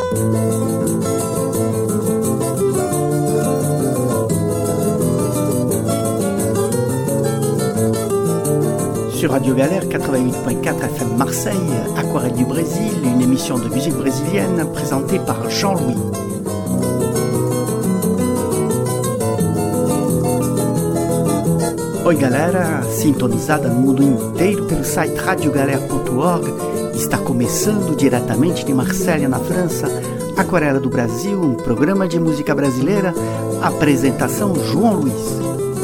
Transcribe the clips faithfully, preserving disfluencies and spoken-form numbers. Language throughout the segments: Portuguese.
Sur Radio Galère quatre-vingt-huit virgule quatre F M Marseille, Aquarelle du Brésil, une émission de musique brésilienne présentée par Jean-Louis. Oi galera, sintonizada no mundo inteiro pelo site radio galera ponto org, está começando diretamente de Marselha, na França, Aquarela do Brasil, um programa de música brasileira, apresentação João Luiz.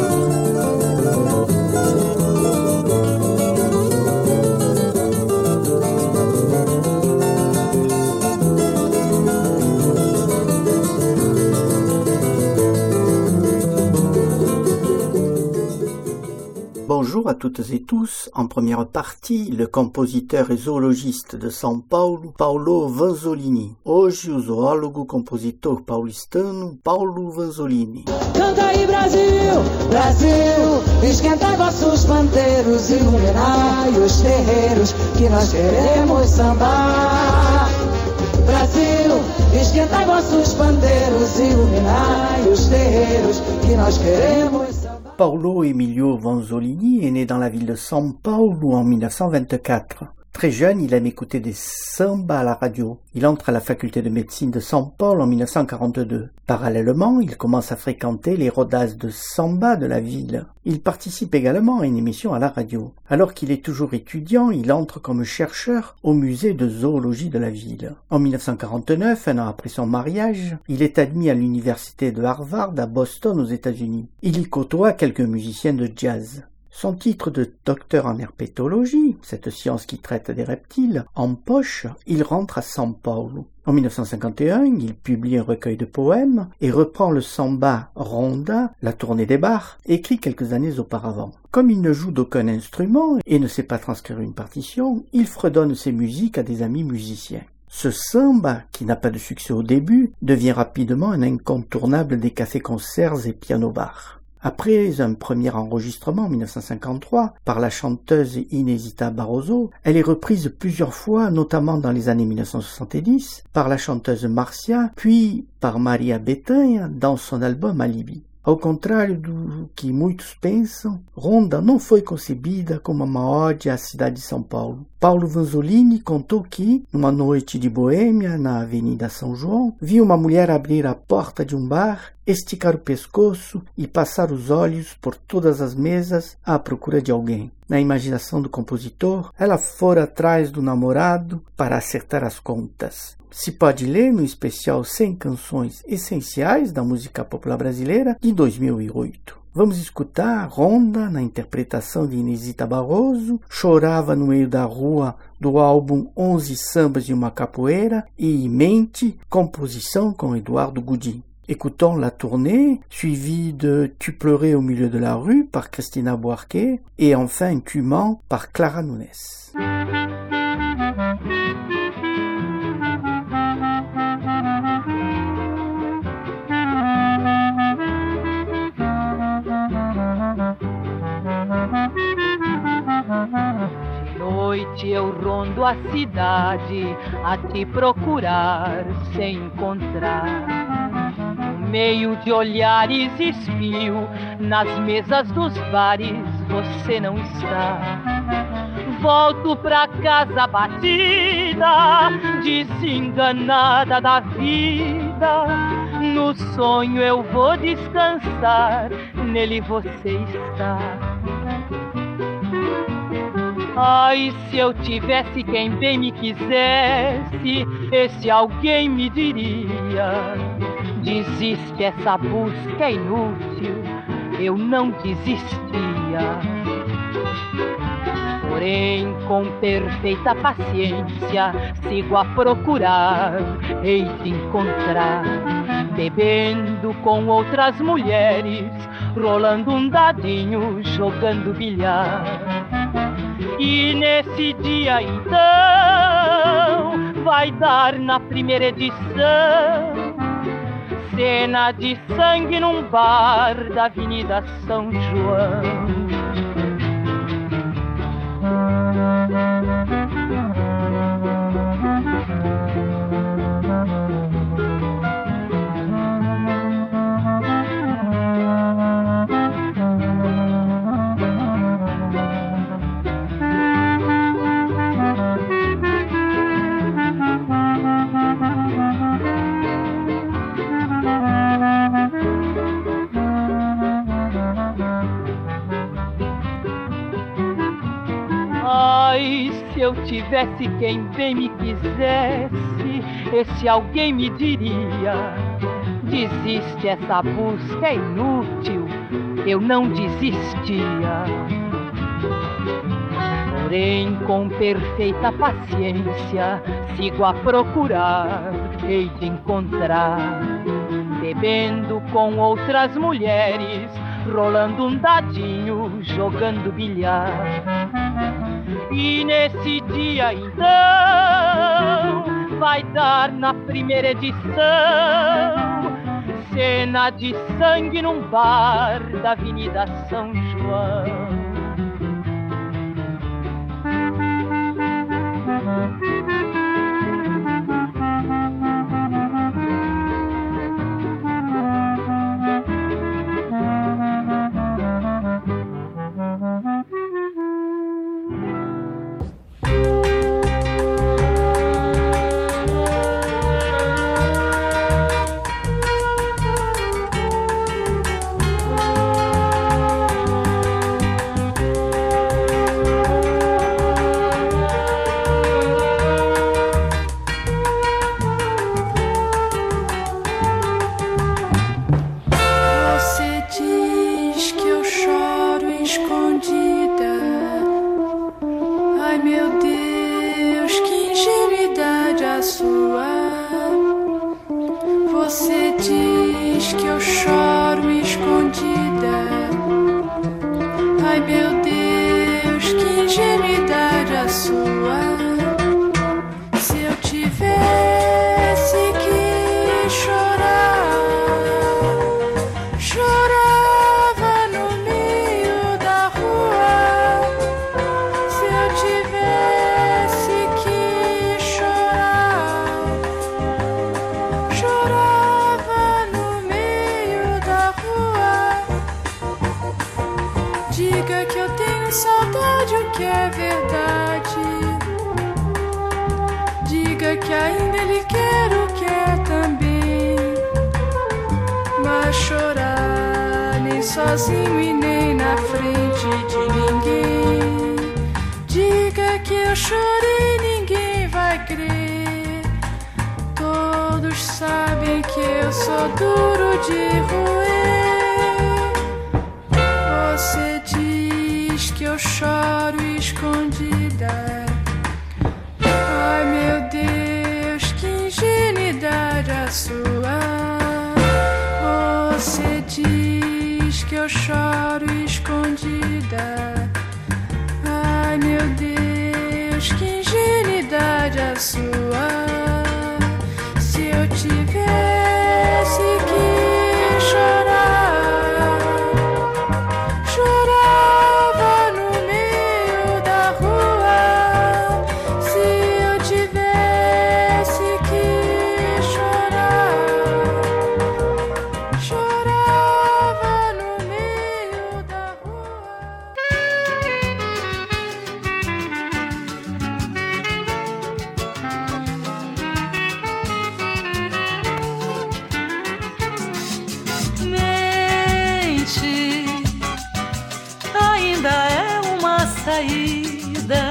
Bonjour à toutes et tous. En première partie, le compositeur et zoologiste de São Paulo, Paulo Vanzolini. Hoje, o zoólogo compositor paulistano, Paulo Vanzolini. Canta aí, Brasil, Brasil, esquentai vossos pandeiros, iluminai os terreiros, que nós queremos sambar. Brasil, esquentai vossos pandeiros, iluminai os terreiros, que nós queremos sambar. Paulo Emilio Vanzolini est né dans la ville de São Paulo en mille neuf cent vingt-quatre. Très jeune, il aime écouter des sambas à la radio. Il entre à la faculté de médecine de São Paulo en mille neuf cent quarante-deux. Parallèlement, il commence à fréquenter les rodas de samba de la ville. Il participe également à une émission à la radio. Alors qu'il est toujours étudiant, il entre comme chercheur au musée de zoologie de la ville. En mille neuf cent quarante-neuf, un an après son mariage, il est admis à l'université de Harvard à Boston aux États-Unis. Il y côtoie quelques musiciens de jazz. Son titre de docteur en herpétologie, cette science qui traite des reptiles, en poche, il rentre à São Paulo. En mille neuf cent cinquante et un, il publie un recueil de poèmes et reprend le samba ronda, la tournée des bars, écrit quelques années auparavant. Comme il ne joue d'aucun instrument et ne sait pas transcrire une partition, il fredonne ses musiques à des amis musiciens. Ce samba, qui n'a pas de succès au début, devient rapidement un incontournable des cafés-concerts et piano-bars. Après un premier enregistrement en mille neuf cent cinquante-trois par la chanteuse Inesita Barroso, elle est reprise plusieurs fois, notamment dans les années mille neuf cent soixante-dix, par la chanteuse Marcia, puis par Maria Bethânia dans son album Alibi. Ao contrário do que muitos pensam, Ronda não foi concebida como uma ode à cidade de São Paulo. Paulo Vanzolini contou que, numa noite de boêmia na Avenida São João, viu uma mulher abrir a porta de um bar, esticar o pescoço e passar os olhos por todas as mesas à procura de alguém. Na imaginação do compositor, ela fora atrás do namorado para acertar as contas. Se pode ler no especial cem canções essenciais da música popular brasileira de dois mil e oito. Vamos escutar Ronda na interpretação de Inesita Barroso, Chorava no meio da rua do álbum onze Sambas e uma Capoeira e Mente, composição com Eduardo Gudim. Écoutons la tournée, suivie de Tu pleurais au milieu de la rue par Cristina Buarque et enfin Tu mens par Clara Nunes. De noite eu rondo a cidade a te procurar sem encontrar. No meio de olhares espio, nas mesas dos bares você não está. Volto pra casa batida, desenganada da vida. No sonho eu vou descansar, nele você está. Ai, se eu tivesse quem bem me quisesse, esse alguém me diria: desiste, essa busca é inútil, eu não desistia. Porém, com perfeita paciência, sigo a procurar, hei de encontrar, bebendo com outras mulheres, rolando um dadinho, jogando bilhar. E nesse dia então vai dar na primeira edição cena de sangue num bar da Avenida São João. tivesse quem bem me quisesse, esse alguém me diria: desiste, essa busca é inútil. Eu não desistia. Porém, com perfeita paciência, sigo a procurar, hei de encontrar, bebendo com outras mulheres, rolando um dadinho, jogando bilhar. E nesse dia então vai dar na primeira edição cena de sangue num bar da Avenida São João. Sozinho e nem na frente de ninguém. Diga que eu chorei, ninguém vai crer. Todos sabem que eu sou duro de roer. Você diz que eu choro escondida. Ai meu Deus, que ingenuidade a sua. Você diz que eu choro escondida. Ai meu Deus, que ingenuidade a sua. Se eu tivesse que chorar, chorava no meio da rua. Se eu tivesse que chorar, chorava no meio da rua. Mente, ainda é uma saída,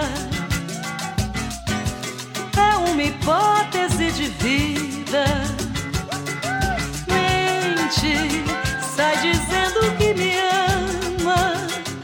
é uma hipótese de vida. Mente, sai dizendo que me ama.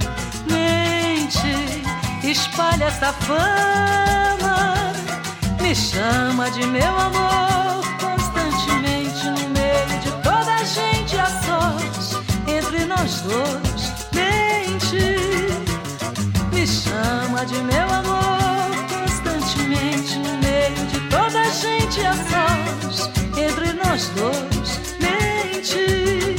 Mente, espalha essa fama. Me chama de meu amor constantemente no meio de toda a gente a sós, entre nós dois. Mente, me chama de meu amor constantemente no meio de toda a gente a sós, entre nós dois. Mente,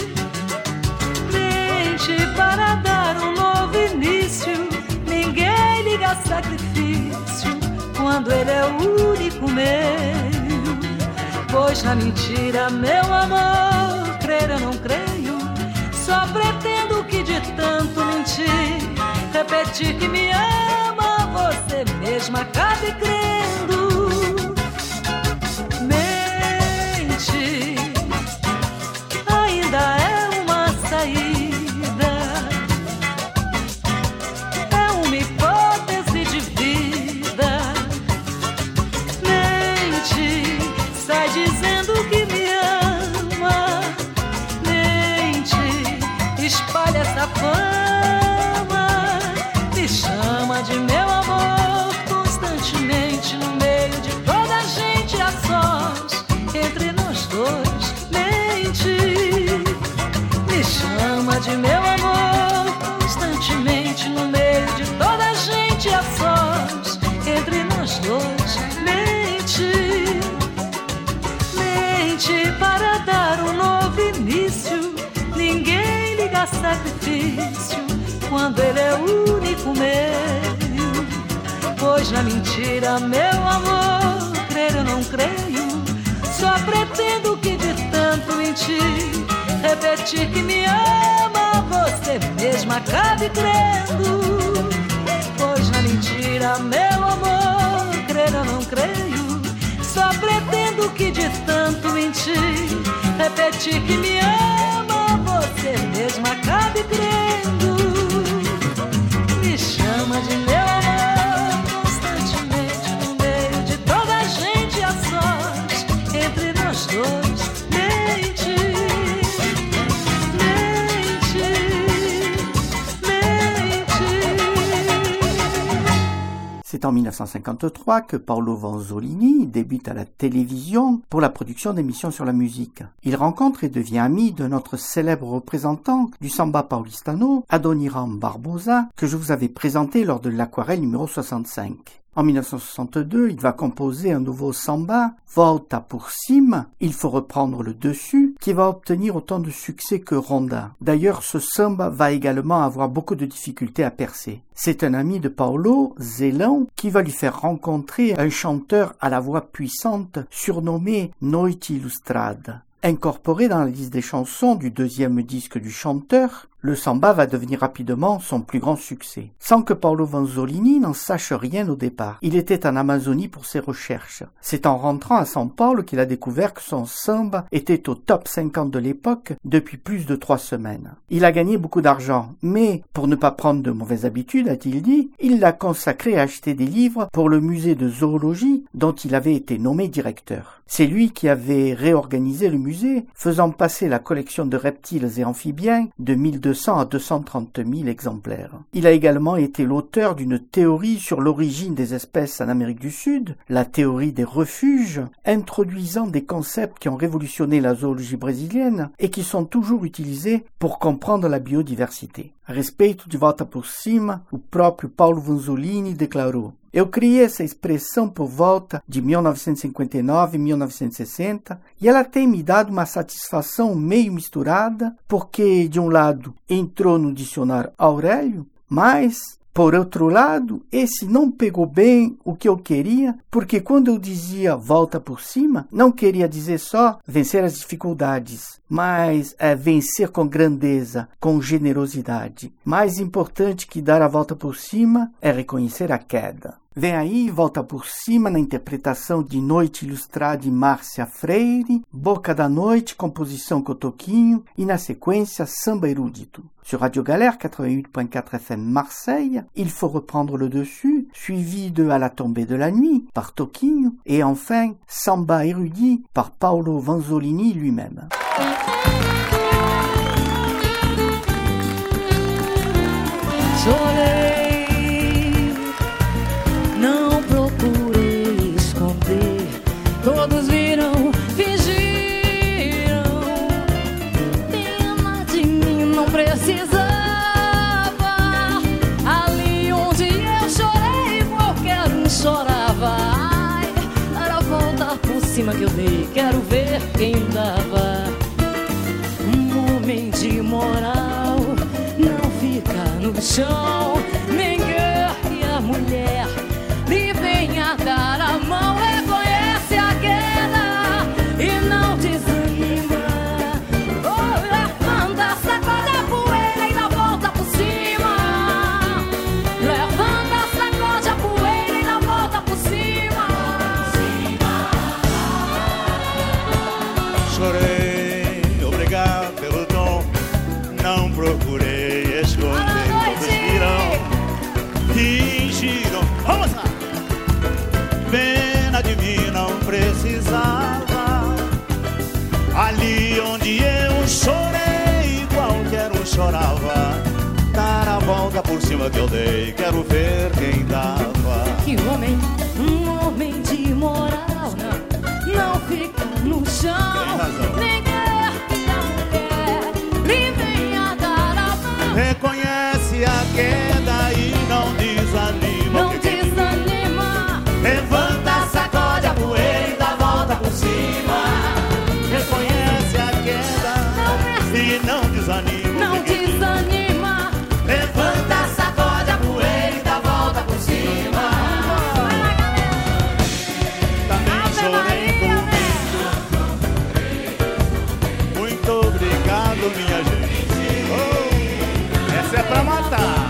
mente para dar um novo início. Ninguém liga sacrifício quando ele é o único meio. Pois na mentira, meu amor, crer eu não creio. Só pretendo que de tanto mentir, repetir que me ama, você mesma acabe crendo. Mente, ainda é uma saída, é uma hipótese de vida. mentir para dar um novo início. Ninguém liga sacrifício quando ele é o único meio. Pois na mentira, meu amor, crer eu não creio. Só pretendo que de tanto mentir, repetir que me ama, você mesma acabe crendo. Pois na mentira, meu amor, crer eu não creio. Só pretendo que de tanto mentir, repetir que me ama, você mesma acabe crendo. Me chama de meu amor constantemente no meio de toda a gente a sós. Entre nós dois, mente, mente, mente. C'est en mille neuf cent cinquante-trois que Paolo Vanzolini débute à la télévision pour la production d'émissions sur la musique. Il rencontre et devient ami de notre célèbre représentant du samba paulistano, Adoniran Barbosa, que je vous avais présenté lors de l'Aquarelle numéro soixante-cinq. En mille neuf cent soixante-deux, il va composer un nouveau samba, Volta por Cima, il faut reprendre le dessus, qui va obtenir autant de succès que Ronda. D'ailleurs, ce samba va également avoir beaucoup de difficultés à percer. C'est un ami de Paolo, Zélon, qui va lui faire rencontrer un chanteur à la voix puissante surnommé Noite Ilustrada. Incorporé dans la liste des chansons du deuxième disque du chanteur, le samba va devenir rapidement son plus grand succès. Sans que Paolo Vanzolini n'en sache rien au départ. Il était en Amazonie pour ses recherches. C'est en rentrant à São Paulo qu'il a découvert que son samba était au top cinquante de l'époque depuis plus de trois semaines. Il a gagné beaucoup d'argent, mais pour ne pas prendre de mauvaises habitudes, a-t-il dit, il l'a consacré à acheter des livres pour le musée de zoologie dont il avait été nommé directeur. C'est lui qui avait réorganisé le musée, faisant passer la collection de reptiles et amphibiens de mille deux cents à deux cent trente mille exemplaires. Il a également été l'auteur d'une théorie sur l'origine des espèces en Amérique du Sud, la théorie des refuges, introduisant des concepts qui ont révolutionné la zoologie brésilienne et qui sont toujours utilisés pour comprendre la biodiversité. A respeito de Volta por Cima, o próprio Paolo Vanzolini declarou: eu criei essa expressão por volta de mil novecentos e cinquenta e nove e mil novecentos e sessenta e ela tem me dado uma satisfação meio misturada, porque, de um lado, entrou no dicionário Aurélio, mas, por outro lado, esse não pegou bem o que eu queria, porque quando eu dizia volta por cima, não queria dizer só vencer as dificuldades, mas é vencer com grandeza, com generosidade. Mais importante que dar a volta por cima é reconhecer a queda. Vem aí Volta por Cima na interpretação de Noite Ilustrada de Márcia Freire, Boca da Noite, composição Cotoquinho e na sequência Samba Erudito. Sur Radio Galère quatre-vingt-huit point quatre F M Marseille, Il faut reprendre le dessus, suivi de À la tombée de la nuit par Toquinho et enfin Samba Érudit par Paolo Vanzolini lui-même. Chorei, não procurei esconder, todos viram, fingiram, pena de mim não precisava, ali onde eu chorei qualquer um chorava, ai, era a volta por cima que eu dei, quero ver quem dava, um homem de moral não fica no chão, nem guerre a mulher lhe venha dar a mão, reconhece a queda e não desanima, oh, levanta, sacode a poeira e dá volta por cima, levanta, sacode a poeira e dá volta por cima. Chorei, obrigado pelo tom, não procurei esconder, todos viram, fingiram, vamos lá! Pena de mim não precisava, ali onde eu chorei, qualquer um chorava, dar a volta por cima que eu dei, quero ver quem dava. Que homem, um homem de moral, não, não fica no chão, nem quer que a mulher lhe venha dar a mão, reconhece a queda e não desanima, não desanima, levanta, sacode a poeira e dá a volta por cima, é pra matar.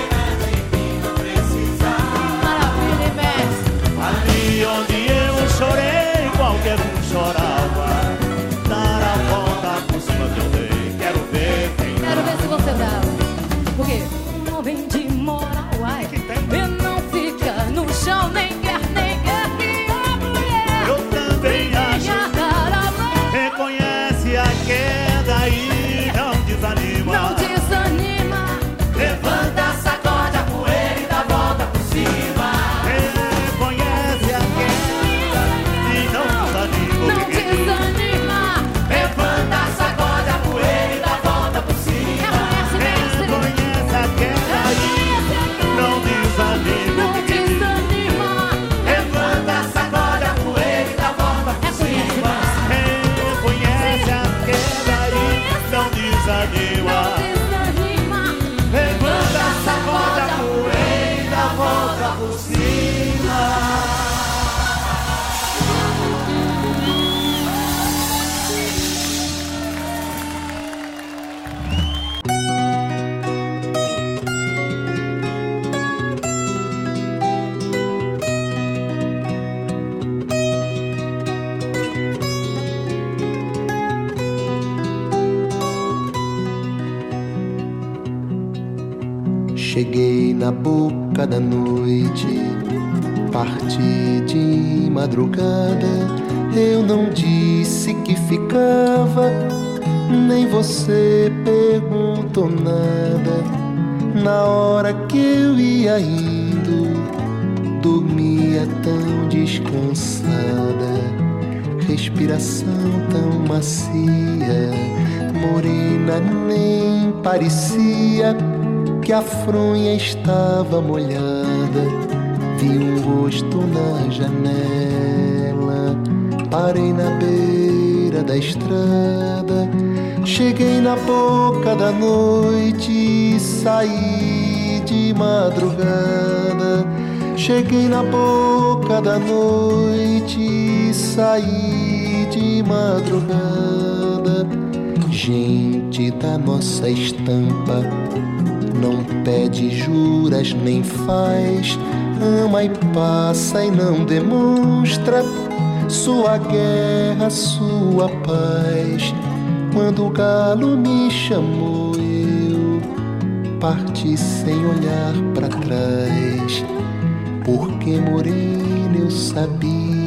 Maravilha, mestre. Ali onde eu chorei, qualquer um chorava. Dar a volta por cima que eu dei, quero ver quem dá. Quero ver se você dá. Por quê? Um homem de moral, ai, e não fica no chão, nem quer, nem quer que a mulher. Eu também acho. venha dar a mão. Reconhece a queda e não desanima. Não desanima. Levanta, sacode a poeira e dá volta por cima. Reconhece a queda e não desanima. Não desanima. Levanta, sacode a poeira e dá volta por cima. Reconhece, mestre. Reconhece a queda e não desanima. Não desanima. Levanta, sacode a poeira e dá volta por cima. Reconhece a queda e não desanima. Não desanima. Levanta, sacode a poeira e dá volta por cima. Cheguei na boca da noite, parti de madrugada. Eu não disse que ficava, nem você perguntou nada. Na hora que eu ia indo, dormia tão descansada, respiração tão macia, morena nem parecia que a fronha estava molhada. Vi um rosto na janela, parei na beira da estrada. Cheguei na boca da noite, saí de madrugada. Cheguei na boca da noite, saí de madrugada. Gente da nossa estampa, não pede juras nem faz, ama e passa e não demonstra sua guerra, sua paz. Quando o galo me chamou, eu parti sem olhar pra trás, porque morena eu sabia,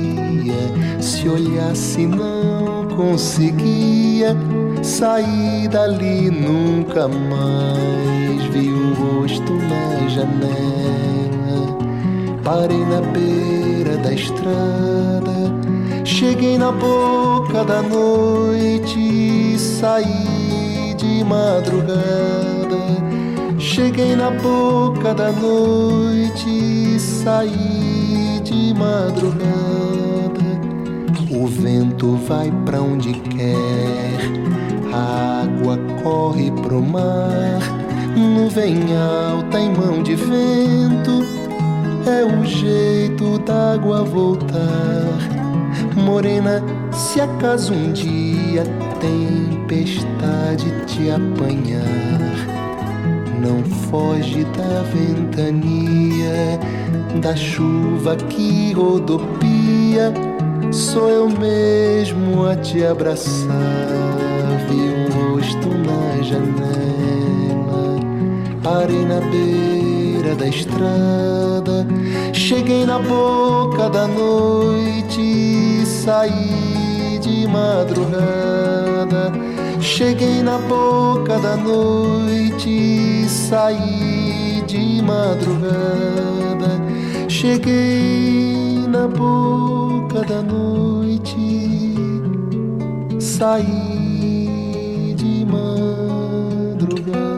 se olhasse não conseguia sair dali nunca mais. Vi o rosto na janela, parei na beira da estrada. Cheguei na boca da noite, saí de madrugada. Cheguei na boca da noite, saí de madrugada. O vento vai pra onde quer, a água corre pro mar. Nuvem alta em mão de vento, é o jeito d'água voltar. Morena, se acaso um dia tempestade te apanhar, não foge da ventania, da chuva que rodopia. Sou eu mesmo a te abraçar. Vi um rosto na janela, parei na beira da estrada. Cheguei na boca da noite, saí de madrugada. Cheguei na boca da noite, saí de madrugada. Cheguei na boca da noite, saí de madrugada.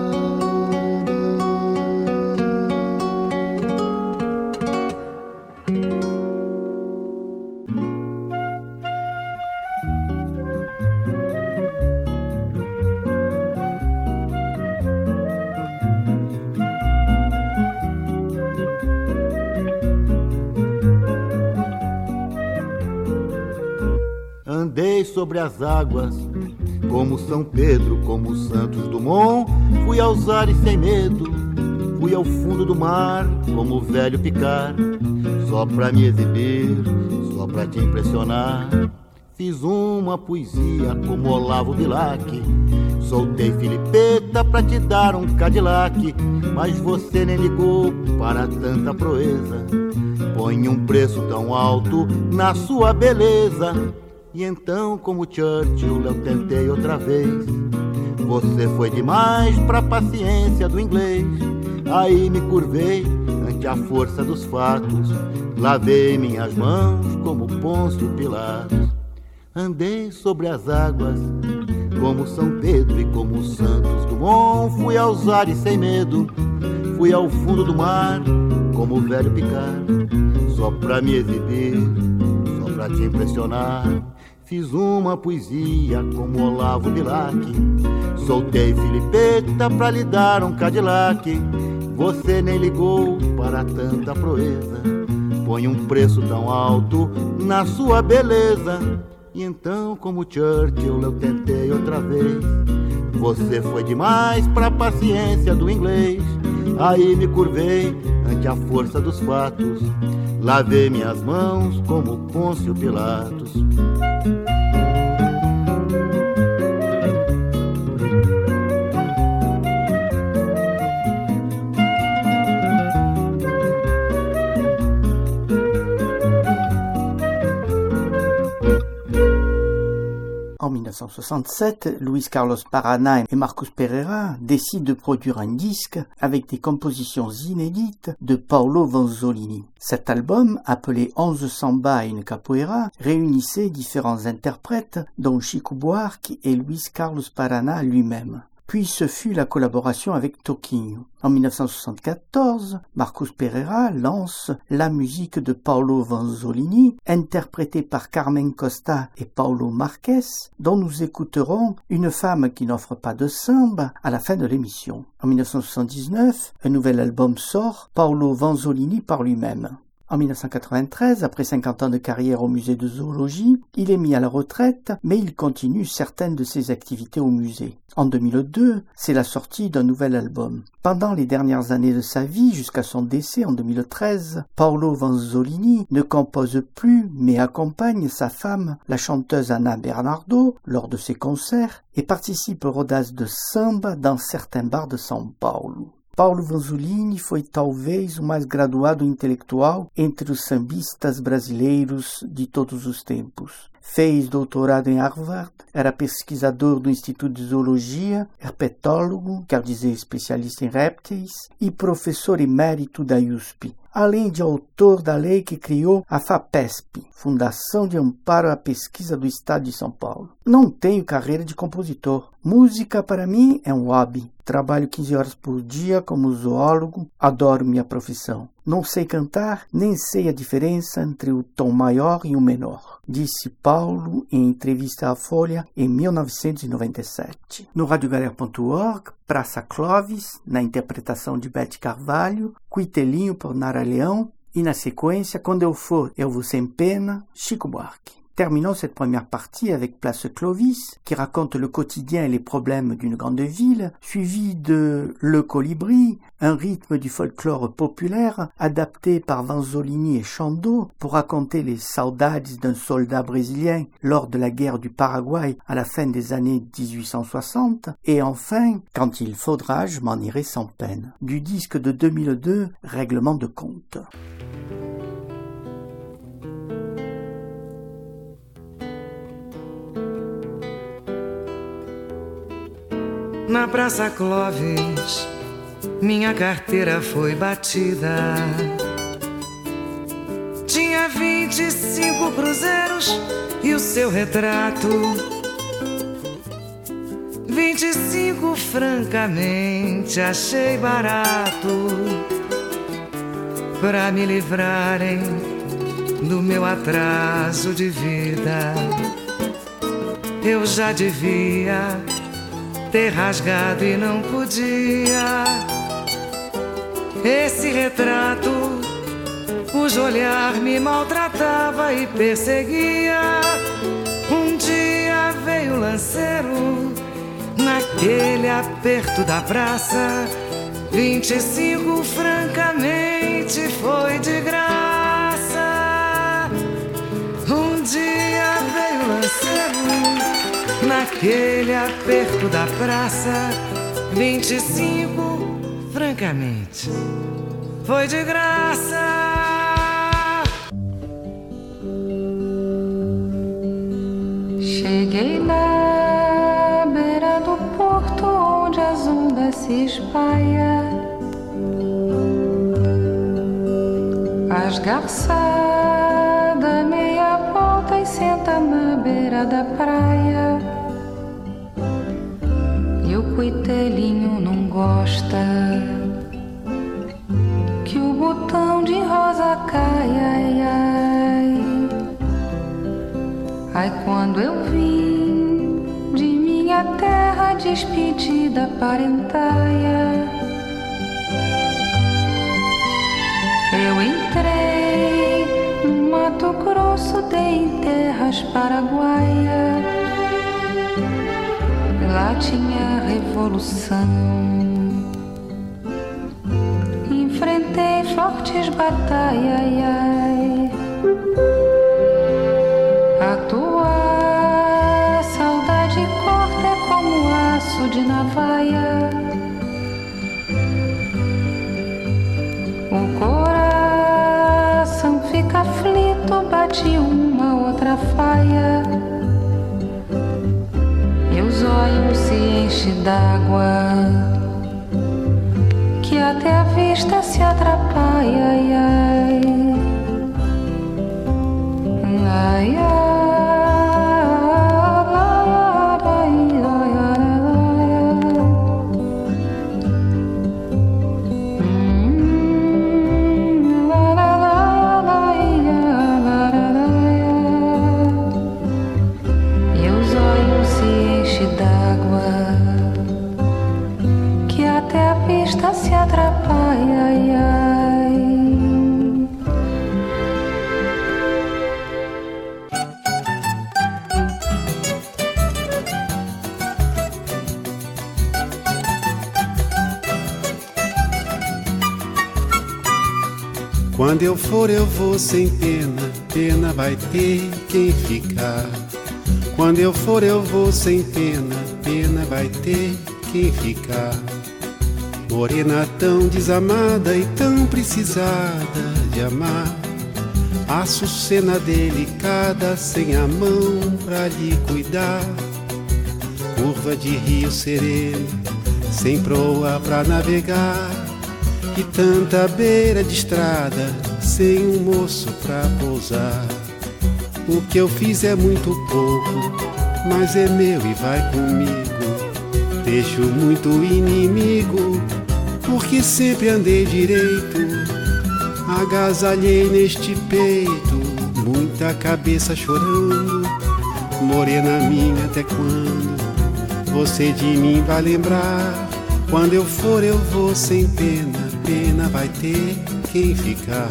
Andei sobre as águas como São Pedro, como Santos Dumont. Fui aos ares sem medo, fui ao fundo do mar, como o velho Picard, só pra me exibir, só pra te impressionar. Fiz uma poesia como Olavo Bilac, soltei Filipeta pra te dar um Cadillac, mas você nem ligou para tanta proeza. Põe um preço tão alto na sua beleza. E então, como Churchill, eu tentei outra vez. Você foi demais pra paciência do inglês. Aí me curvei ante a força dos fatos, lavei minhas mãos como Pôncio Pilatos. Andei sobre as águas como São Pedro e como Santos Dumont. Fui aos ares sem medo, fui ao fundo do mar como o velho Picard, só pra me exibir, só pra te impressionar. Fiz uma poesia como Olavo Bilac, soltei Filipeta pra lhe dar um Cadillac. Você nem ligou para tanta proeza, põe um preço tão alto na sua beleza. E então, como Churchill, eu tentei outra vez. Você foi demais pra paciência do inglês. Aí me curvei ante a força dos fatos, lavei minhas mãos como Pôncio Pilatos. En mille neuf cent soixante-sept, Luis Carlos Paraná et Marcos Pereira décident de produire un disque avec des compositions inédites de Paulo Vanzolini. Cet album, appelé onze samba et une capoeira, réunissait différents interprètes, dont Chico Buarque et Luis Carlos Paraná lui-même. Puis ce fut la collaboration avec Toquinho. En mille neuf cent soixante-quatorze, Marcos Pereira lance la musique de Paulo Vanzolini, interprétée par Carmen Costa et Paulo Marques, dont nous écouterons Une femme qui n'offre pas de samba à la fin de l'émission. En mille neuf cent soixante-dix-neuf, un nouvel album sort, Paulo Vanzolini par lui-même. En mille neuf cent quatre-vingt-treize, après cinquante ans de carrière au musée de zoologie, il est mis à la retraite, mais il continue certaines de ses activités au musée. En deux mille deux, c'est la sortie d'un nouvel album. Pendant les dernières années de sa vie, jusqu'à son décès en deux mille treize, Paulo Vanzolini ne compose plus, mais accompagne sa femme, la chanteuse Ana Bernardo, lors de ses concerts, et participe aux rodas de samba dans certains bars de São Paulo. Paulo Vanzolini foi talvez o mais graduado intelectual entre os sambistas brasileiros de todos os tempos. Fez doutorado em Harvard, era pesquisador do Instituto de Zoologia, herpetólogo, quer dizer especialista em répteis, e professor emérito da U S P, além de autor da lei que criou a FAPESP, Fundação de Amparo à Pesquisa do Estado de São Paulo. Não tenho carreira de compositor. Música para mim é um hobby. Trabalho quinze horas por dia como zoólogo, adoro minha profissão. Não sei cantar, nem sei a diferença entre o tom maior e o menor, disse Paulo em entrevista à Folha em mil novecentos e noventa e sete. No radiogalera ponto org, Praça Clóvis, na interpretação de Bete Carvalho, Cuitelinho por Nara Leão, e na sequência, Quando Eu For, Eu Vou Sem Pena, Chico Buarque. Terminons cette première partie avec Place Clovis, qui raconte le quotidien et les problèmes d'une grande ville, suivi de Le Colibri, un rythme du folklore populaire adapté par Vanzolini et Chando pour raconter les saudades d'un soldat brésilien lors de la guerre du Paraguay à la fin des années dix-huit cent soixante, et enfin, Quand il faudra, je m'en irai sans peine, du disque de deux mille deux, Règlement de compte. Na Praça Clóvis, minha carteira foi batida. Tinha vinte e cinco cruzeiros e o seu retrato. Vinte e cinco, francamente, achei barato, pra me livrarem do meu atraso de vida. Eu já devia ter rasgado e não podia. Esse retrato, cujo olhar me maltratava e perseguia. Um dia veio o lanceiro aperto da praça, vinte e cinco francamente foi de graça. Um dia veio o lanceiro, naquele aperto da praça, vinte e cinco francamente foi de graça. Cheguei na beira do porto onde as ondas se espalham, a esgarçada dá meia volta e senta na beira da praia. E o coitelinho não gosta que o botão de rosa caia, ai, ai. Ai, quando eu vim de minha terra despedida parentaia, eu entrei no Mato Grosso, dei em terras paraguaia. Lá tinha revolução, enfrentei fortes batalhas, ai, ai. A tua saudade corta é como aço de navalha, o coração fica aflito, bate uma outra faia, e os olhos se enchem d'água, que até a vista se atrapalha, ai, ai, ai, ai. Se atrapalha, ai, ai. Quando eu for eu vou sem pena, pena vai ter quem ficar. Quando eu for eu vou sem pena, pena vai ter quem ficar. Morena tão desamada e tão precisada de amar, açucena delicada sem a mão pra lhe cuidar. Curva de rio sereno, sem proa pra navegar, e tanta beira de estrada sem um moço pra pousar. O que eu fiz é muito pouco, mas é meu e vai comigo. Deixo muito inimigo, porque sempre andei direito. Agasalhei neste peito muita cabeça chorando. Morena minha, até quando você de mim vai lembrar? Quando eu for eu vou sem pena, pena vai ter quem ficar.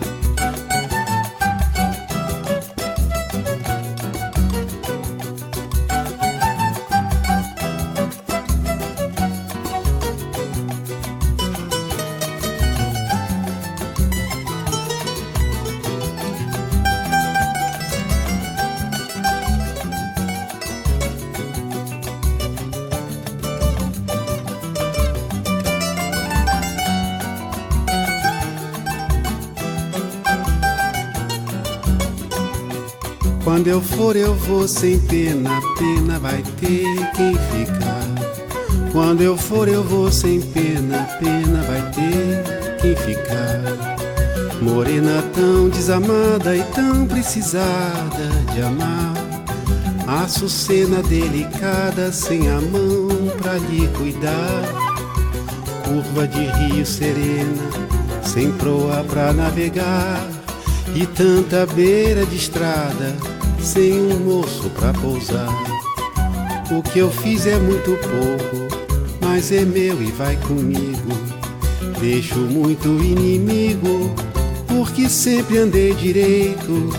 Quando eu for eu vou sem pena, pena vai ter quem ficar. Quando eu for eu vou sem pena, pena vai ter quem ficar. Morena tão desamada e tão precisada de amar, açucena delicada sem a mão pra lhe cuidar. Curva de rio serena, sem proa pra navegar, e tanta beira de estrada sem um moço pra pousar. O que eu fiz é muito pouco, mas é meu e vai comigo. Deixo muito inimigo, porque sempre andei direito.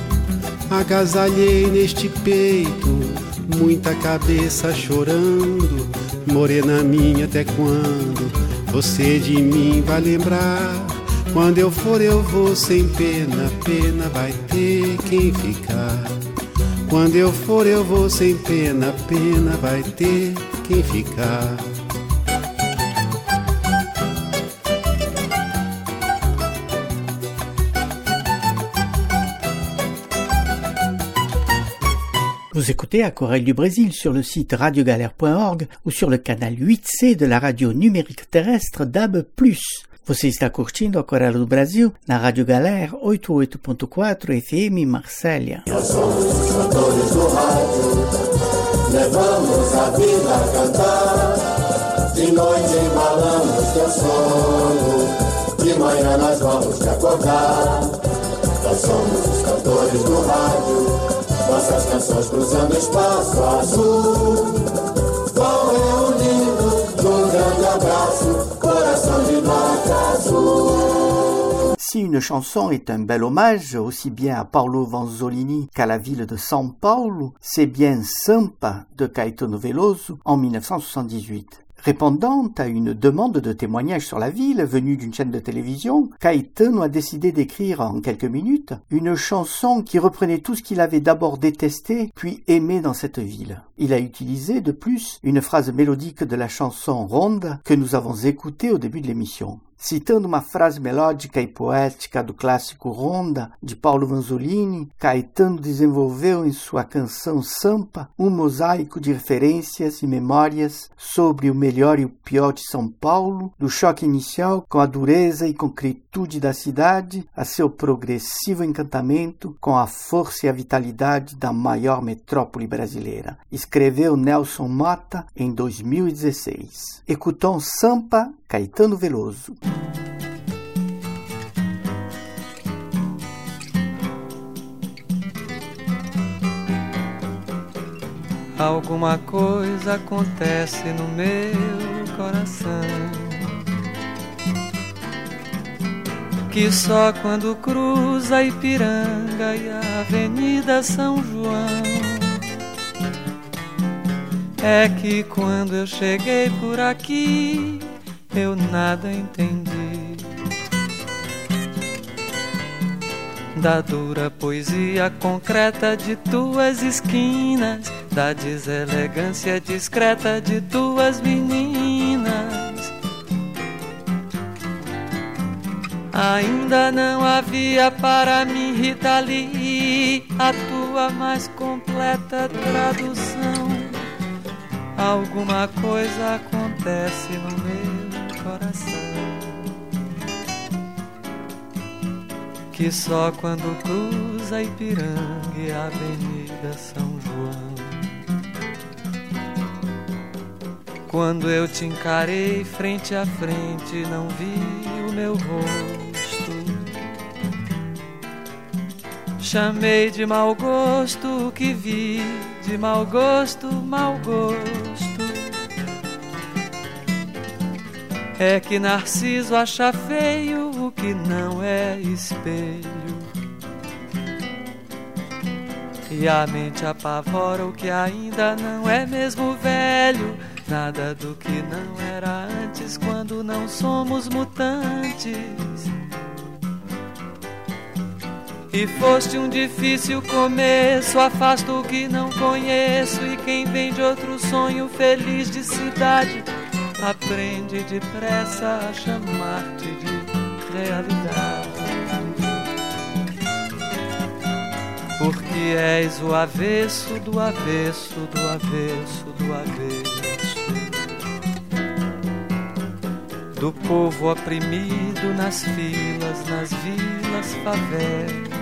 Agasalhei neste peito muita cabeça chorando. morena minha, até quando você de mim vai lembrar? Quando eu for eu vou sem pena, pena vai ter quem ficar. Quando eu for eu vou sem pena, pena vai ter quem ficar. Vous écoutez Aquarelle du Brésil sur le site radiogalère point org ou sur le canal huit C de la radio numérique terrestre D A B plus. Você está curtindo Aquarelle do Brasil na Rádio Galère oitenta e oito ponto quatro F M Marsella. Nós somos os cantores do rádio, levamos a vida a cantar. De noite embalamos teu sono, de manhã nós vamos te acordar. Nós somos os cantores do rádio, nossas canções cruzando espaço azul, vão reunindo num grande abraço, coração de nota azul. Si une chanson est un bel hommage aussi bien à Paolo Vanzolini qu'à la ville de São Paulo, c'est bien Sampa de Caetano Veloso en dix-neuf cent soixante-dix-huit. Répondant à une demande de témoignage sur la ville venue d'une chaîne de télévision, Caetano a décidé d'écrire en quelques minutes une chanson qui reprenait tout ce qu'il avait d'abord détesté puis aimé dans cette ville. Il a utilisé de plus une phrase mélodique de la chanson Ronda que nous avons écoutée au début de l'émission. Citando uma frase melódica e poética do clássico Ronda, de Paolo Vanzolini, Caetano desenvolveu em sua canção Sampa um mosaico de referências e memórias sobre o melhor e o pior de São Paulo, do choque inicial com a dureza e concretude da cidade, a seu progressivo encantamento com a força e a vitalidade da maior metrópole brasileira. Escreveu Nelson Motta em dois mil e dezesseis. Écoutons Sampa, Caetano Veloso. Alguma coisa acontece no meu coração, que só quando cruza a Ipiranga e a Avenida São João é que quando eu cheguei por aqui eu nada entendi da dura poesia concreta de tuas esquinas, da deselegância discreta de tuas meninas. Ainda não havia para mim, Rita Lee, a tua mais completa tradução. Alguma coisa acontece no meu coração, que só quando cruza a Ipiranga e a Avenida São João, quando eu te encarei frente a frente, não vi o meu rosto, chamei de mau gosto o que vi, de mau gosto, mau gosto. É que Narciso acha feio o que não é espelho, e a mente apavora o que ainda não é mesmo velho. Nada do que não era antes quando não somos mutantes. E foste um difícil começo, afasto o que não conheço, e quem vem de outro sonho feliz de cidade aprende depressa a chamar-te de realidade. Porque és o avesso do avesso do avesso do avesso do povo oprimido nas filas, nas vilas, favelas,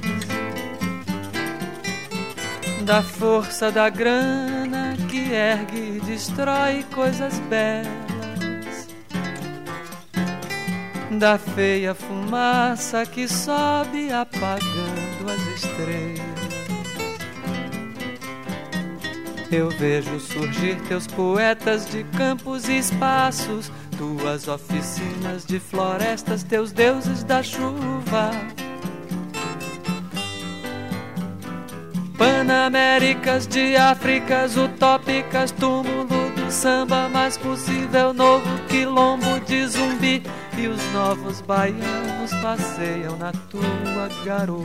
da força da grana que ergue e destrói coisas belas, da feia fumaça que sobe apagando as estrelas. Eu vejo surgir teus poetas de campos e espaços, tuas oficinas de florestas, teus deuses da chuva, Panaméricas de Áfricas utópicas, túmulo dos novo samba mais possível, novo quilombo de zumbi. E os novos baianos passeiam na tua garoa.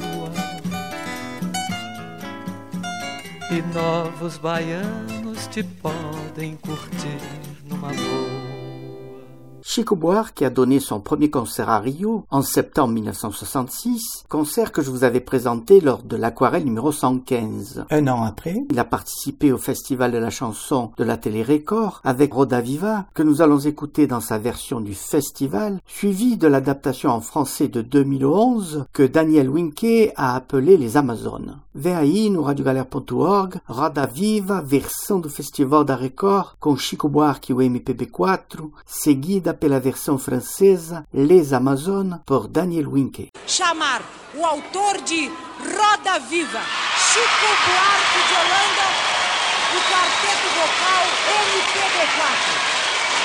E novos baianos te podem curtir numa boa. Chico Buarque a donné son premier concert à Rio en septembre mille neuf cent soixante-six, concert que je vous avais présenté lors de l'Aquarelle numéro cent quinze. Un an après, il a participé au Festival de la chanson de la Télé Record avec Roda Viva, que nous allons écouter dans sa version du festival, suivi de l'adaptation en français de deux mille onze que Daniel Winke a appelé Les Amazones. Vem aí no radio galera ponto org, Roda Viva, versão do Festival da Record, com Chico Buarque e o M P B quatro, seguida pela versão francesa Les Amazones, por Daniel Winke. Chamar o autor de Roda Viva, Chico Buarque de Holanda, do quarteto vocal M P B quatro.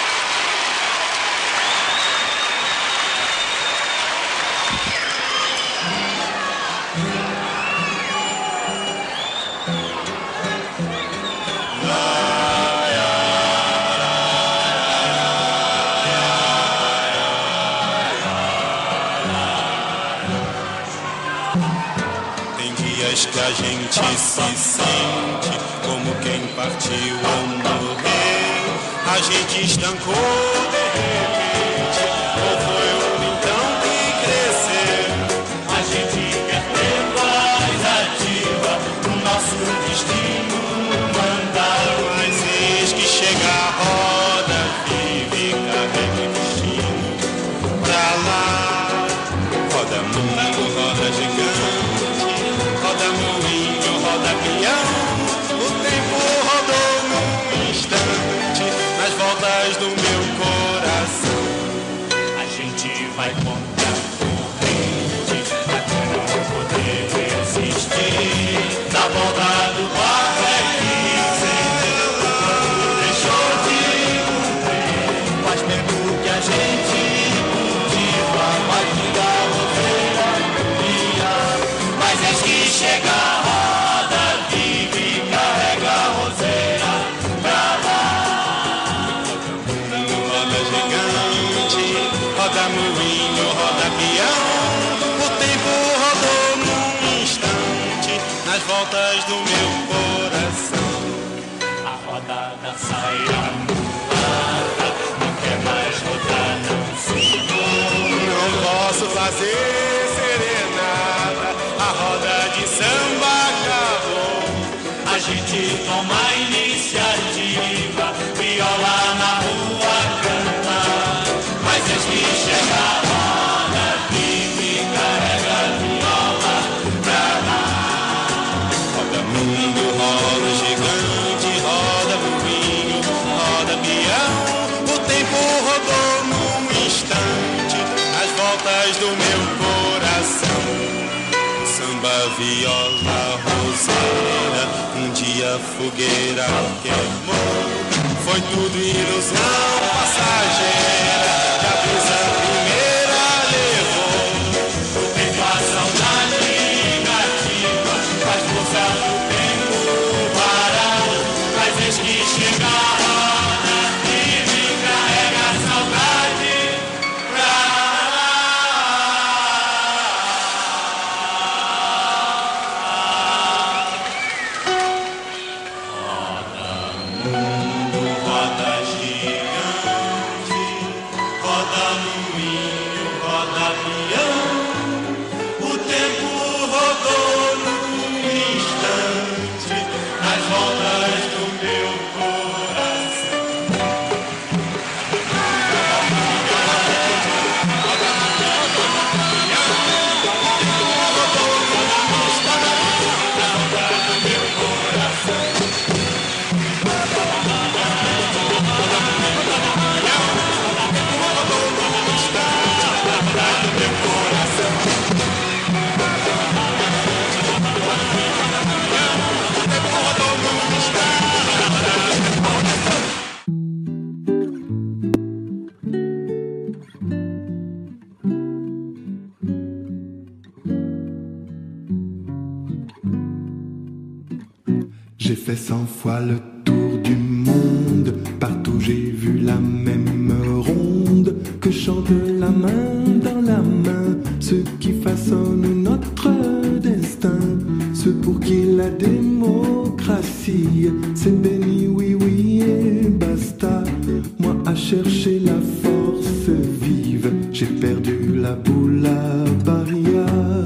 Que a gente se sente como quem partiu ou morreu. A gente estancou de repente, ou foi o então que cresceu. A gente quer ter voz ativa, o nosso destino mandar. Mas eis que chega a roda viva e carrega o destino pra lá. Roda mundo, roda gigante, roda moinho, roda peão. O tempo rodou num instante nas voltas do meu coração. A gente vai contar corrente até não poder resistir. Na volta do barco é que sempre quando deixou de cumprir. Mas mesmo que a gente cultiva mais de garrofeira, mas eis que chega a roda viva e carrega a roseira pra lá. Roda gigante, roda moinho, roda peão. O tempo rodou num instante nas voltas do meu coração. A rodada sai anuada, não quer mais rodar, não senhor. Não posso fazer serenata, a roda de samba acabou. A gente toma a iniciativa, viola na rua canta. Mas eis que chega a roda viva e carrega a viola pra lá. Roda mundo, roda gigante, roda moinho, roda peão. O tempo rodou num instante nas voltas do meu coração. Samba, viola, roseira, um dia fogueira queimou. Foi tudo ilusão passageira que a brisa primeira levou. O tempo, a saudade negativa, faz força do tempo parado. Mas eis que chega a roda e me carrega a saudade pra lá. J'ai fait cent fois le tour du monde monde. Partout j'ai vu la même ronde que chante la main dans la main. Ceux qui façonnent notre destin, ceux pour qui la démocratie c'est béni, oui, oui et basta. Moi à chercher la force vive, j'ai perdu la boule à Paria.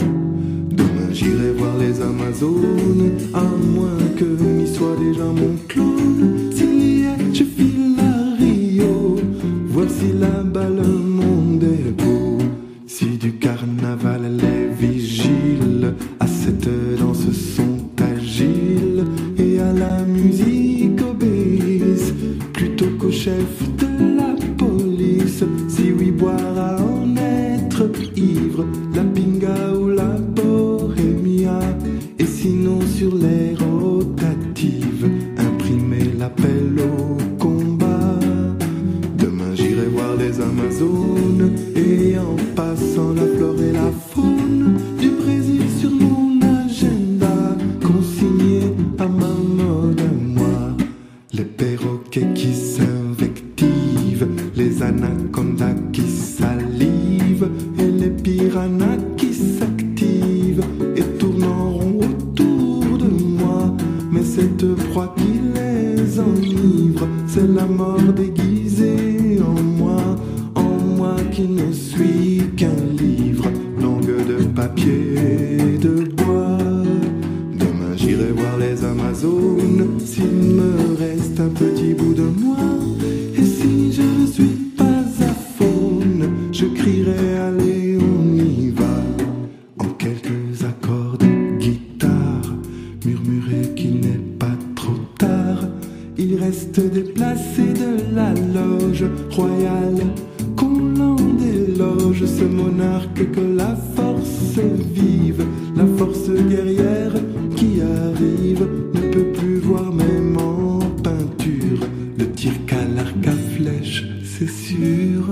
Demain j'irai voir les Amazones, à moins que n'y soit déjà mon clone. S'il y est, je file à Rio, voir si là-bas le monde est beau. Si du carnaval les vigiles à cette danse sont agiles et à la musique obéissent plutôt qu'au chef de la police. Si oui, boire à en être ivre, la pinga ou la bohémia. Et sinon sur les rotatives, imprimer l'appel au combat. Demain j'irai voir les Amazones et en passant la flore et la faune du Brésil sur mon agenda, consigné à ma mode à moi. Les perroquets qui s'invectivent, les anacondas qui salivent et les piranhas qui s'activent et tournent en rond autour de moi. Mais cette proie qui les enivre, c'est la mort déguisée en moi, en moi qui ne suis qu'un livre, langue de papier et de bois. Demain j'irai voir les Amazones, s'il me reste un petit bout de moi. Et si je ne suis pas à faune, je crierai allez on y va. En quelques accords de guitare, murmurer qu'il n'est pas trop tard. Il reste déplacé de la loge royale qu'on l'en déloge, ce monarque que la force vive, la force guerrière qui arrive, ne peut plus voir même en peinture le tir qu'à l'arc à flèche, c'est sûr.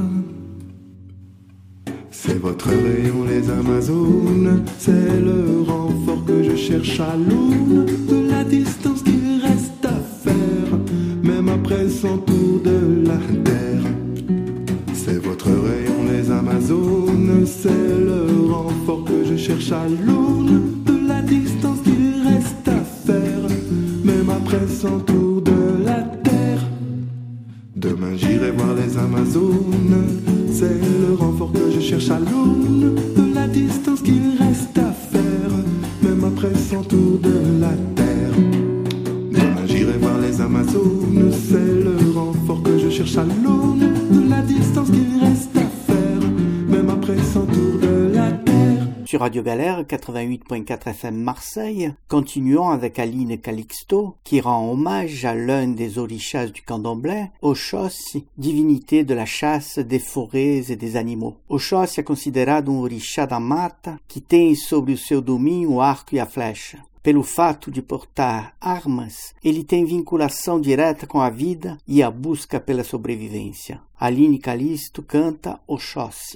C'est votre rayon les Amazones, c'est le renfort que je cherche à l'aune de la distance qu'il reste à faire, même après cent tours de la terre. C'est votre rayon les Amazones, c'est le renfort que je cherche à l'aune de la distance qu'il reste à faire, même après cent tours de la terre. Demain j'irai voir les Amazones, c'est le renfort que je cherche à l'aune de la distance qu'il reste à faire, même après cent tours de la terre. Demain j'irai voir les Amazones, c'est le renfort que je cherche à l'aune de la distance qu'il reste à faire, même après cent tours de la terre. Sur Radio Galère quatre-vingt-huit point quatre F M Marseille, continuons avec Aline Calixto qui rend hommage à l'un des orishas du candomblé, Oxóssi, divinité de la chasse, des forêts e des animaux. Oxóssi é considerado um orixá da mata que tem sobre o seu domínio o arco e a flecha. Pelo fato de portar armas, ele tem vinculação direta com a vida e a busca pela sobrevivência. Aline Calixto canta Oxóssi.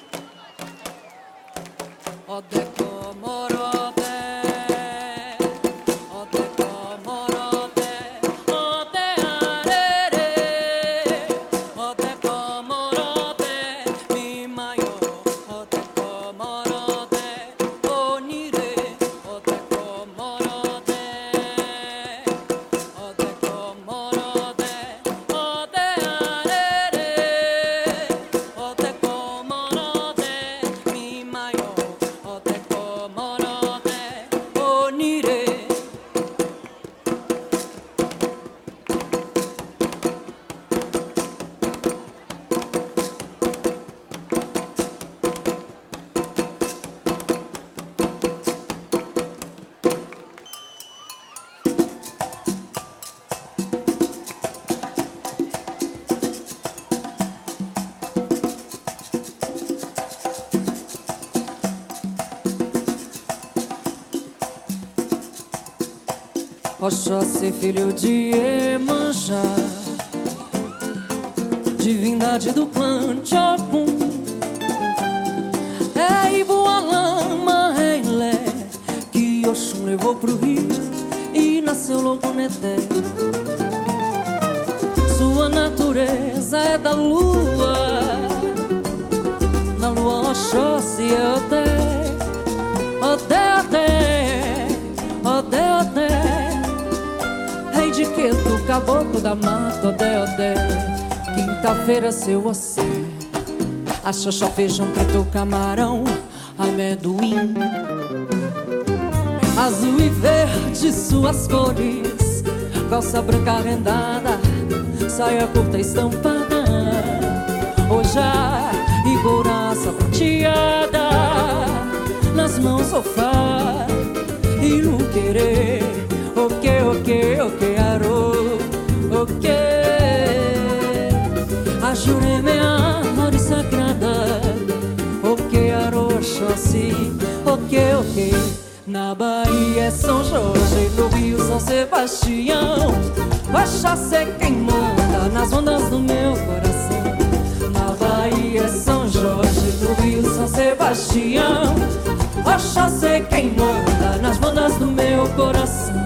Oxóssi, filho de Iemanjá, divindade do clã Tchopum. É Iboalama, é Ilé, que Oxum levou pro rio e nasceu logo Neté. é da lua, na lua Oxóssi Odé, Odé, Odé, Odé, Odé, rei de Queto, caboclo da mata, Odé, Odé, quinta-feira seu você, a xoxó, feijão preto, camarão, amendoim, azul e verde suas cores, calça branca rendada, saia curta estampada, ojá e couraça prateada, nas mãos sofá e no querer, o que, o que, o que, arô, o que, a jureme árvore sagrada, o que, arô, Oxóssi, o que, o que, na Bahia é São Jorge, no Rio São Sebastião, Oxóssi é quem manda nas ondas do meu coração. Na Bahia é São Jorge, no Rio São Sebastião, Oxóssi é quem manda nas ondas do meu coração.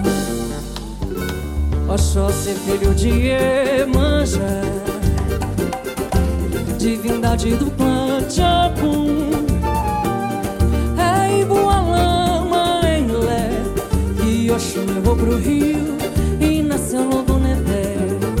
Oxóssi é filho de Iemanjá, divindade do clã Tchapum, é Ibualama em Lé, que Oxum levou pro rio e nasceu logo Nedé.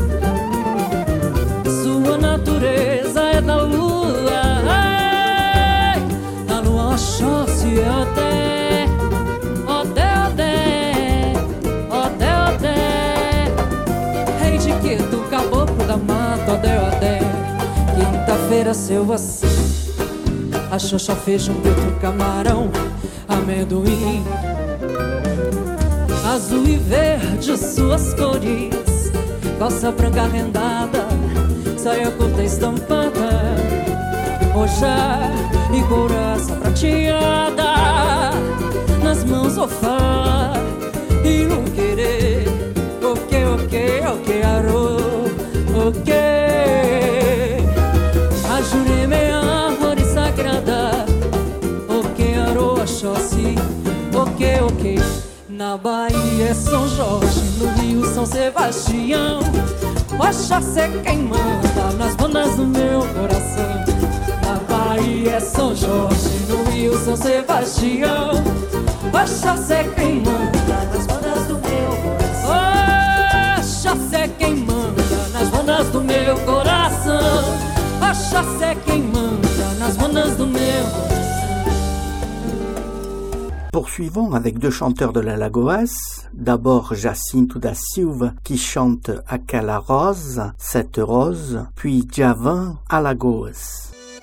Sua natureza é da lua, ai, da lua Oxóssi Odé, Odé, Odé, Odé, Odé, rei de Queto, caboclo da mata, Odé, Odé, quinta-feira seu você, a xoxó, feijão preto, camarão, amendoim, azul e verde suas cores, calça branca rendada, saia curta estampada, ojá e couraça prateada, nas mãos sofá e no querer, o que, o que, o que, arô, o que, a jureme árvore sagrada, o que, arô, Oxóssi, o que, o que, na Bahia é São Jorge, no Rio São Sebastião, Oxóssi é quem manda nas bandas do meu coração. Na Bahia é São Jorge, no Rio São Sebastião, Oxóssi é quem manda nas bandas do meu coração. Oxóssi é quem manda nas bandas do meu coração. Oxóssi é quem manda nas bandas do meu coração. Poursuivons avec deux chanteurs de l'Alagoas. D'abord Jacinto da Silva qui chante Aquela Rosa, cette rose, puis Djavan, Alagoas.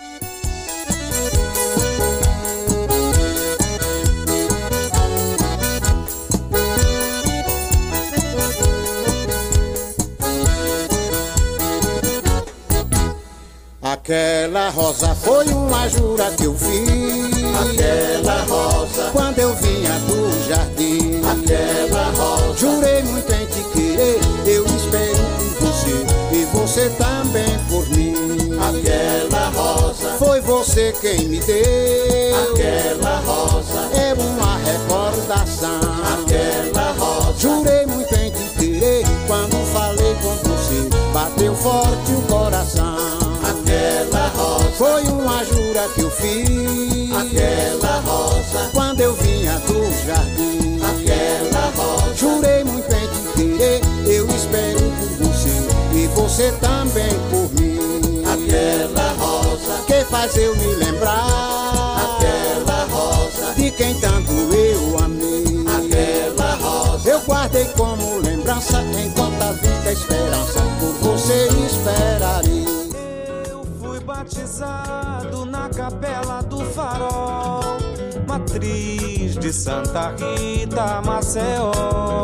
Aquela rosa foi uma jura que eu fiz. Aquela rosa, quando eu vinha do jardim. Aquela rosa, jurei muito em te querer. Eu espero por você e você também por mim. Aquela rosa, foi você quem me deu. Aquela rosa, é uma recordação. Aquela rosa, jurei muito em te querer. Quando falei com você, bateu forte o coração. Aquela rosa, foi uma jura que eu fiz. Aquela rosa, quando eu vinha do jardim. Aquela rosa, jurei muito em te querer. Eu espero por você e você também por mim. Aquela rosa, que faz eu me lembrar. Aquela rosa, de quem tanto eu amei. Aquela rosa, eu guardei como lembrança. Enquanto a vida é esperança, por você esperarei. Batizado na capela do Farol, matriz de Santa Rita, Maceió.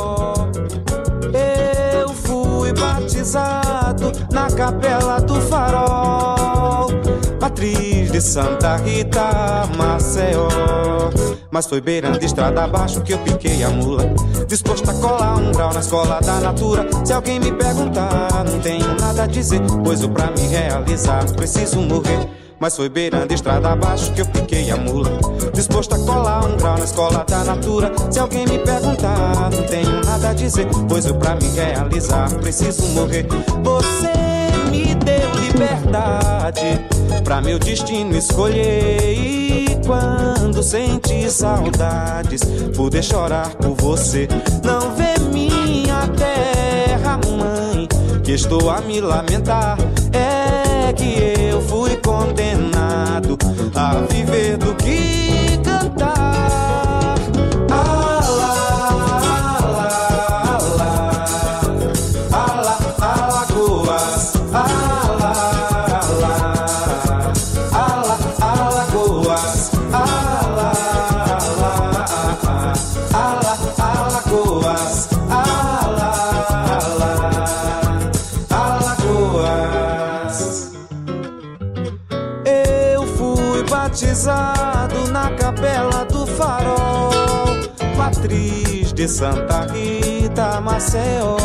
Eu fui batizado na capela do Farol, matriz de Santa Rita, Maceió. Mas foi beirando estrada abaixo que eu piquei a mula, disposto a colar um grau na escola da natura. Se alguém me perguntar, não tenho nada a dizer, pois o pra me realizar preciso morrer. Mas foi beirando estrada abaixo que eu piquei a mula, disposto a colar um grau na escola da natura. Se alguém me perguntar, não tenho nada a dizer, pois eu pra me realizar preciso morrer. Você me deu liberdade pra meu destino escolher. E quando senti saudades, poder chorar por você. Não vê minha terra, mãe, que estou a me lamentar. É que eu fui condenado a viver do que cantar. Alá, alá, alá, alá, alagoas, alá, alá, alá, alagoas, alá, alá, alá, alagoas, alá, alá, alagoas. Eu fui batizado na Capela do Farol, matriz de Santa Rita, Maceió.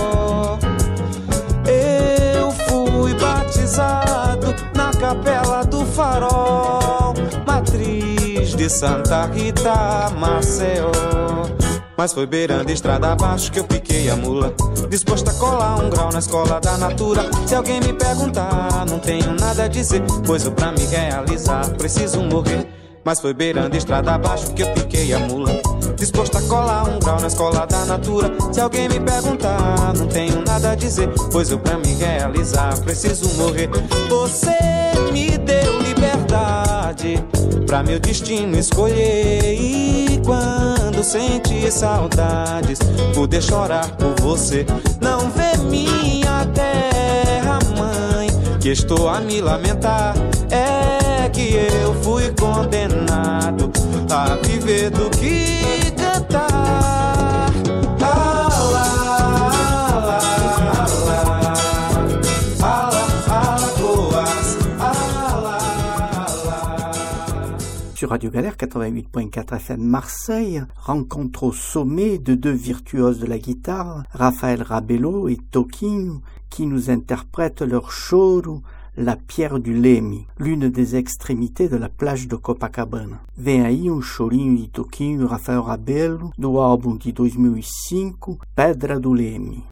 Eu fui batizado na Capela do Farol, matriz de Santa Rita, Maceió. Mas foi beirando a estrada abaixo que eu piquei a mula, disposto a colar um grau na escola da natura. Se alguém me perguntar, não tenho nada a dizer, pois eu pra me realizar preciso morrer. Mas foi beirando a estrada abaixo que eu piquei a mula, disposto a colar um grau na escola da natura. Se alguém me perguntar, não tenho nada a dizer, pois eu pra me realizar preciso morrer. Você me deu liberdade pra meu destino escolher. E quando senti saudades, poder chorar por você. Não vê minha terra, mãe, que estou a me lamentar. É que eu fui condenado a viver do que cantar. Alá, alá, alá, alá, alagoas, alá, alá. Sur Radio Galère quatre-vingt-huit point quatre F M Marseille, rencontre au sommet de deux virtuoses de la guitare, Raphaël Rabello et Toquinho, qui nous interprètent leur choro La Pierre du Leme, l'une des extrémités de la plage de Copacabana. Vem aí um chorinho de Toquinho e Rafael Rabello do álbum de dois mil e cinco, Pedra do Leme.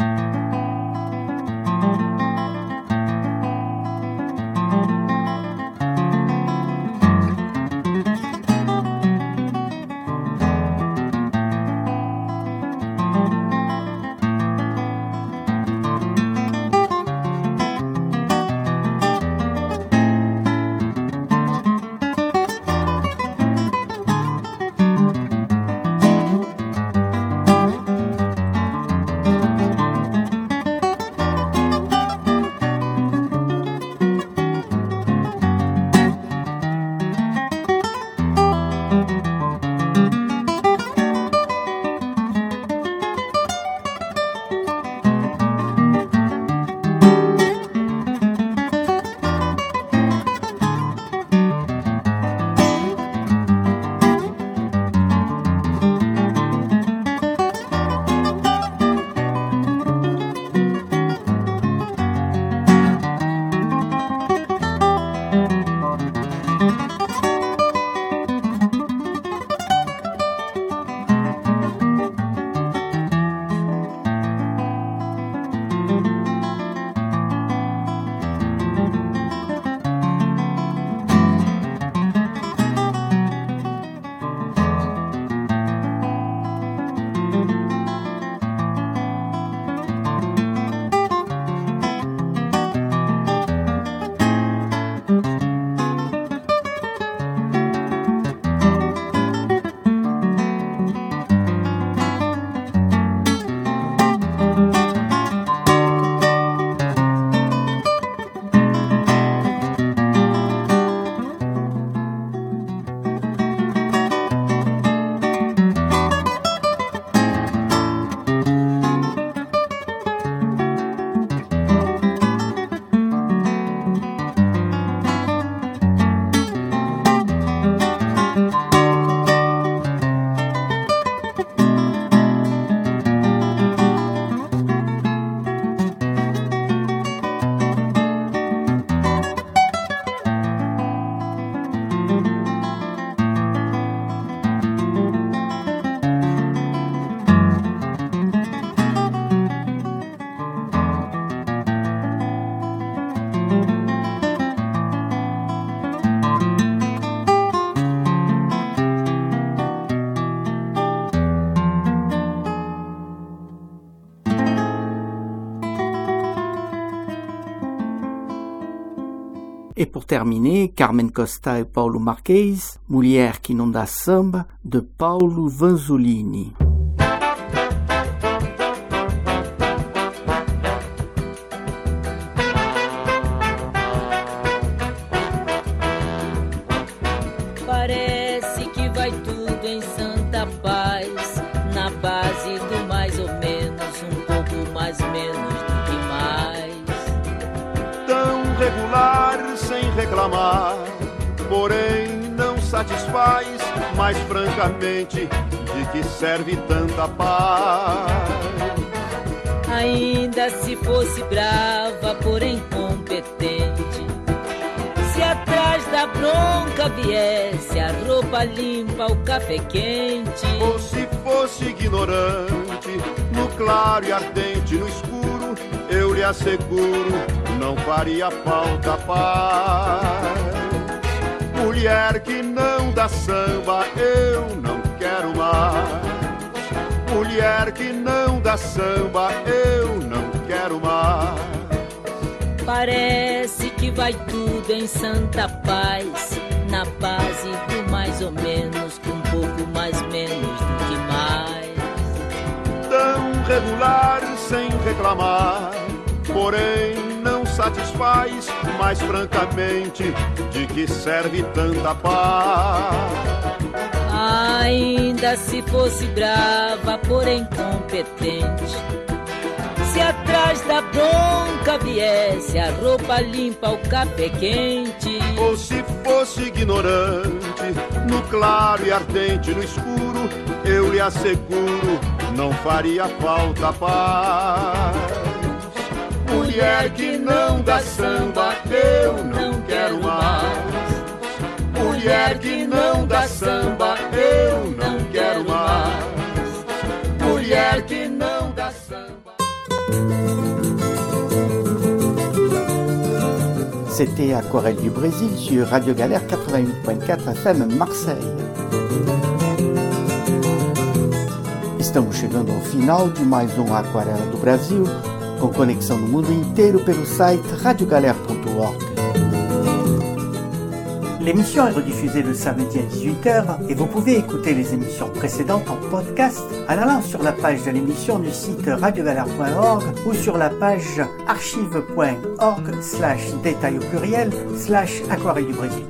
Et pour terminer, Carmen Costa et Paulo Marques, Mulher que não dá samba, de Paulo Vanzolini. Parece que vai tudo em santa paz, na base do mais ou menos, um pouco mais menos do que mais. Tão regular sem reclamar, porém não satisfaz, mas francamente de que serve tanta paz? Ainda se fosse brava, porém competente, se atrás da bronca viesse a roupa limpa, o café quente. Ou se fosse ignorante, no claro e ardente, no escuro, eu lhe asseguro, não faria falta paz. Mulher que não dá samba, eu não quero mais. Mulher que não dá samba, eu não quero mais. Parece que vai tudo em santa paz, na base do mais ou menos, com um pouco mais menos do que mais. Tão regular sem reclamar, porém não satisfaz, mas francamente de que serve tanta paz? Ainda se fosse brava, porém competente, se atrás da bronca viesse a roupa limpa, o café quente. Ou se fosse ignorante, no claro e ardente, no escuro, eu lhe asseguro, não faria falta paz. Mulher que não dá samba, eu não quero mais. Mulher que não dá samba, eu não quero mais. Mulher que não dá samba. C'était Aquarelle du Brésil sur Radio Galère quatre-vingt-huit point quatre F M Marseille. Estamos chegando ao final de mais um Aquarela do Brasil, com conexão no mundo inteiro pelo site radio galère point org. L'émission est rediffusée le samedi à dix-huit heures et vous pouvez écouter les émissions précédentes en podcast en allant sur la page de l'émission du site radio galère point org ou sur la page archive point org slash détail au pluriel slash Aquarelle du Brésil.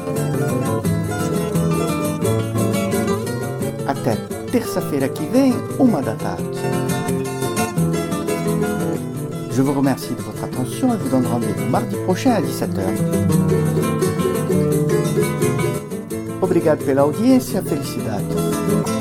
Até terça-feira que vem, uma da tarde. Je vous remercie de votre attention et vous donne rendez-vous mardi prochain à dix-sept heures. Obrigado pela audiência, felicidades.